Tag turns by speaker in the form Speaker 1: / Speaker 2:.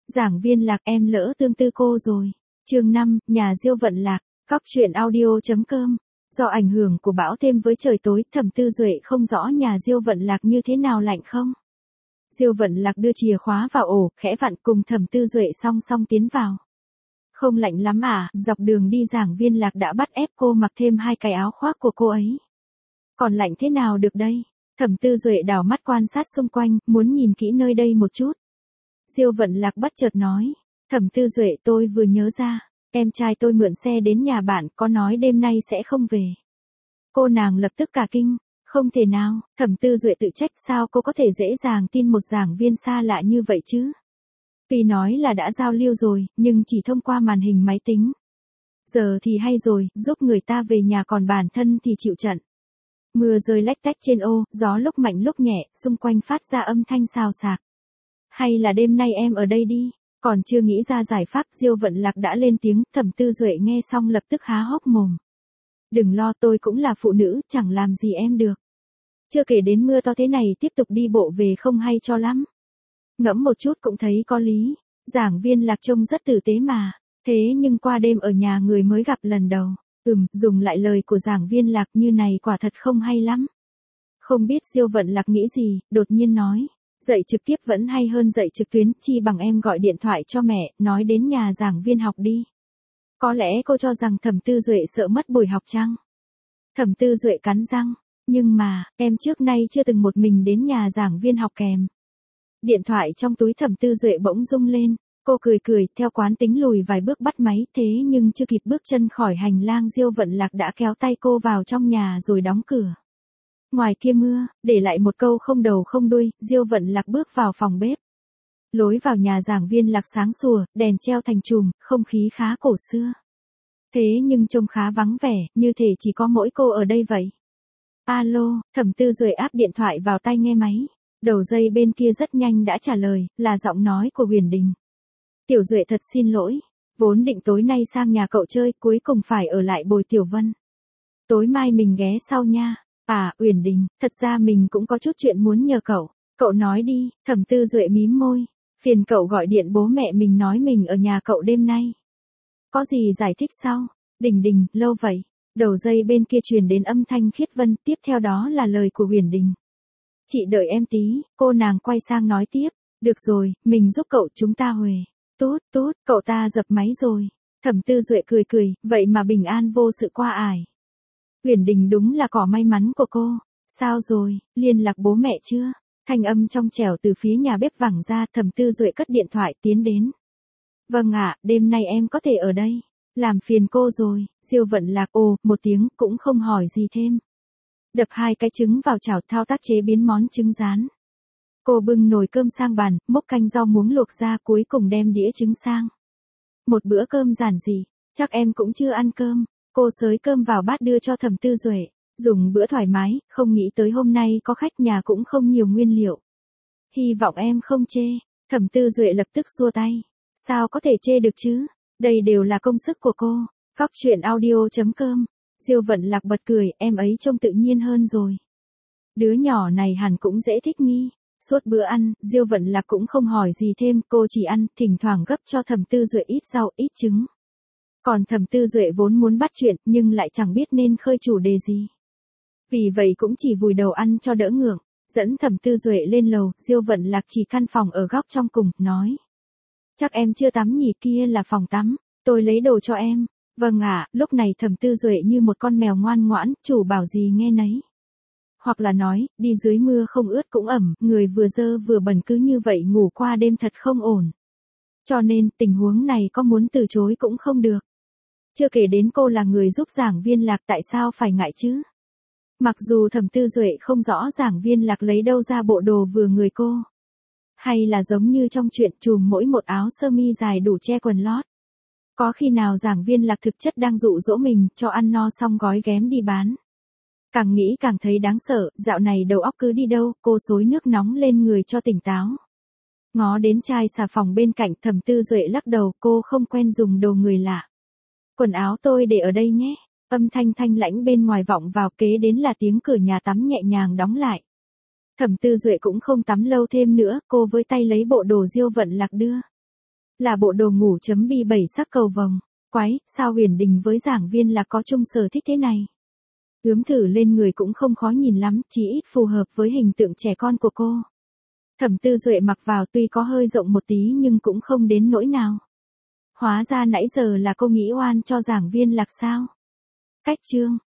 Speaker 1: Giảng viên Lạc, em lỡ tương tư cô rồi. Chương 5, nhà Diêu Vận Lạc, góc truyện audio.com. Do ảnh hưởng của bão thêm với trời tối, Thẩm Tư Duệ không rõ nhà Diêu Vận Lạc như thế nào, lạnh không? Diêu Vận Lạc đưa chìa khóa vào ổ, khẽ vặn, cùng Thẩm Tư Duệ song song tiến vào. Không lạnh lắm à? Dọc đường đi Giảng viên Lạc đã bắt ép cô mặc thêm 2 cái áo khoác của cô ấy. Còn lạnh thế nào được đây? Thẩm Tư Duệ đảo mắt quan sát xung quanh, muốn nhìn kỹ nơi đây một chút. Diêu Vận Lạc bất chợt nói, Thẩm Tư Duệ, tôi vừa nhớ ra, em trai tôi mượn xe đến nhà bạn, có nói đêm nay sẽ không về. Cô nàng lập tức cả kinh, không thể nào. Thẩm Tư Duệ tự trách, sao cô có thể dễ dàng tin một giảng viên xa lạ như vậy chứ? Tuy nói là đã giao lưu rồi, nhưng chỉ thông qua màn hình máy tính. Giờ thì hay rồi, giúp người ta về nhà còn bản thân thì chịu trận. Mưa rơi lách tách trên ô, gió lúc mạnh lúc nhẹ, xung quanh phát ra âm thanh xào xạc. Hay là đêm nay em ở đây đi? Còn chưa nghĩ ra giải pháp, Diêu Vận Lạc đã lên tiếng. Thẩm Tư Duệ nghe xong lập tức há hốc mồm. Đừng lo, tôi cũng là phụ nữ, chẳng làm gì em được. Chưa kể đến mưa to thế này tiếp tục đi bộ về không hay cho lắm. Ngẫm một chút cũng thấy có lý. Giảng viên Lạc trông rất tử tế mà. Thế nhưng qua đêm ở nhà người mới gặp lần đầu. Dùng lại lời của giảng viên Lạc như này quả thật không hay lắm. Không biết Diêu Vận Lạc nghĩ gì, đột nhiên nói. Dạy trực tiếp vẫn hay hơn dạy trực tuyến, chi bằng em gọi điện thoại cho mẹ, nói đến nhà giảng viên học đi. Có lẽ cô cho rằng Thẩm Tư Duệ sợ mất buổi học chăng? Thẩm Tư Duệ cắn răng, nhưng mà, em trước nay chưa từng một mình đến nhà giảng viên học kèm. Điện thoại trong túi Thẩm Tư Duệ bỗng rung lên, cô cười, theo quán tính lùi vài bước bắt máy, thế nhưng chưa kịp bước chân khỏi hành lang Diêu Vận Lạc đã kéo tay cô vào trong nhà rồi đóng cửa. Ngoài kia mưa, để lại một câu không đầu không đuôi, Diêu Vận Lạc bước vào phòng bếp. Lối vào nhà giảng viên Lạc sáng sủa, đèn treo thành chùm, không khí khá cổ xưa. Thế nhưng trông khá vắng vẻ, như thể chỉ có mỗi cô ở đây vậy. Alo, Thẩm Tư Duệ áp điện thoại vào tai nghe máy. Đầu dây bên kia rất nhanh đã trả lời, là giọng nói của Huyền Đình. Tiểu Duệ thật xin lỗi, vốn định tối nay sang nhà cậu chơi, cuối cùng phải ở lại bồi Tiểu Vân. Tối mai mình ghé sau nha. À, Uyển Đình, thật ra mình cũng có chút chuyện muốn nhờ cậu. Cậu nói đi. Thẩm Tư Duệ mím môi. Phiền cậu gọi điện bố mẹ mình nói mình ở nhà cậu đêm nay. Có gì giải thích sao? Đình, lâu vậy. Đầu dây bên kia truyền đến âm thanh Khiết Vân, tiếp theo đó là lời của Uyển Đình. Chị đợi em tí, cô nàng quay sang nói tiếp. Được rồi, mình giúp cậu, chúng ta huề. Tốt, cậu ta dập máy rồi. Thẩm Tư Duệ cười, vậy mà bình an vô sự qua ải. Uyển Đình đúng là cỏ may mắn của cô. Sao rồi, liên lạc bố mẹ chưa? Thanh âm trong trẻo từ phía nhà bếp vẳng ra. Thẩm Tư Duệ cất điện thoại tiến đến. Vâng ạ, đêm nay em có thể ở đây. Làm phiền cô rồi. Diêu Vận Lạc ồ một tiếng, cũng không hỏi gì thêm. Đập 2 cái trứng vào chảo, thao tác chế biến món trứng rán. Cô bưng nồi cơm sang bàn, múc canh rau muống luộc ra, cuối cùng đem đĩa trứng sang. Một bữa cơm giản dị, chắc em cũng chưa ăn cơm. Cô xới cơm vào bát đưa cho Thẩm Tư Duệ. Dùng bữa thoải mái, không nghĩ tới hôm nay có khách, nhà cũng không nhiều nguyên liệu. Hy vọng em không chê. Thẩm Tư Duệ lập tức xua tay. Sao có thể chê được chứ? Đây đều là công sức của cô. Góc truyện audio.com. Diêu Vận Lạc bật cười, em ấy trông tự nhiên hơn rồi. Đứa nhỏ này hẳn cũng dễ thích nghi. Suốt bữa ăn, Diêu Vận Lạc cũng không hỏi gì thêm, cô chỉ ăn, thỉnh thoảng gấp cho Thẩm Tư Duệ ít rau, ít trứng. Còn Thẩm Tư Duệ vốn muốn bắt chuyện, nhưng lại chẳng biết nên khơi chủ đề gì. Vì vậy cũng chỉ vùi đầu ăn cho đỡ ngượng. Dẫn Thẩm Tư Duệ lên lầu, Diêu Vận Lạc chỉ căn phòng ở góc trong cùng, nói. Chắc em chưa tắm nhỉ, kia là phòng tắm, tôi lấy đồ cho em. Vâng ạ, lúc này Thẩm Tư Duệ như một con mèo ngoan ngoãn, chủ bảo gì nghe nấy. Hoặc là nói, đi dưới mưa không ướt cũng ẩm, người vừa dơ vừa bẩn cứ như vậy ngủ qua đêm thật không ổn. Cho nên, tình huống này có muốn từ chối cũng không được. Chưa kể đến cô là người giúp giảng viên Lạc, tại sao phải ngại chứ? Mặc dù Thẩm Tư Duệ không rõ giảng viên Lạc lấy đâu ra bộ đồ vừa người cô. Hay là giống như trong chuyện trùm mỗi một áo sơ mi dài đủ che quần lót. Có khi nào giảng viên Lạc thực chất đang dụ dỗ mình, cho ăn no xong gói ghém đi bán. Càng nghĩ càng thấy đáng sợ, dạo này đầu óc cứ đi đâu, cô xối nước nóng lên người cho tỉnh táo. Ngó đến chai xà phòng bên cạnh, Thẩm Tư Duệ lắc đầu, cô không quen dùng đồ người lạ. Quần áo tôi để ở đây nhé. Âm thanh thanh lãnh bên ngoài vọng vào, kế đến là tiếng cửa nhà tắm nhẹ nhàng đóng lại. Thẩm Tư Duệ cũng không tắm lâu thêm nữa, cô với tay lấy bộ đồ Diêu Vận Lạc đưa. Là bộ đồ ngủ chấm bi 7 sắc cầu vồng. Quái, sao Huyền Đình với giảng viên là có chung sở thích thế này? Ướm thử lên người cũng không khó nhìn lắm, chỉ ít phù hợp với hình tượng trẻ con của cô. Thẩm Tư Duệ mặc vào tuy có hơi rộng một tí nhưng cũng không đến nỗi nào. Hóa ra nãy giờ là cô nghĩ oan cho giảng viên Lạc sao? Cách chương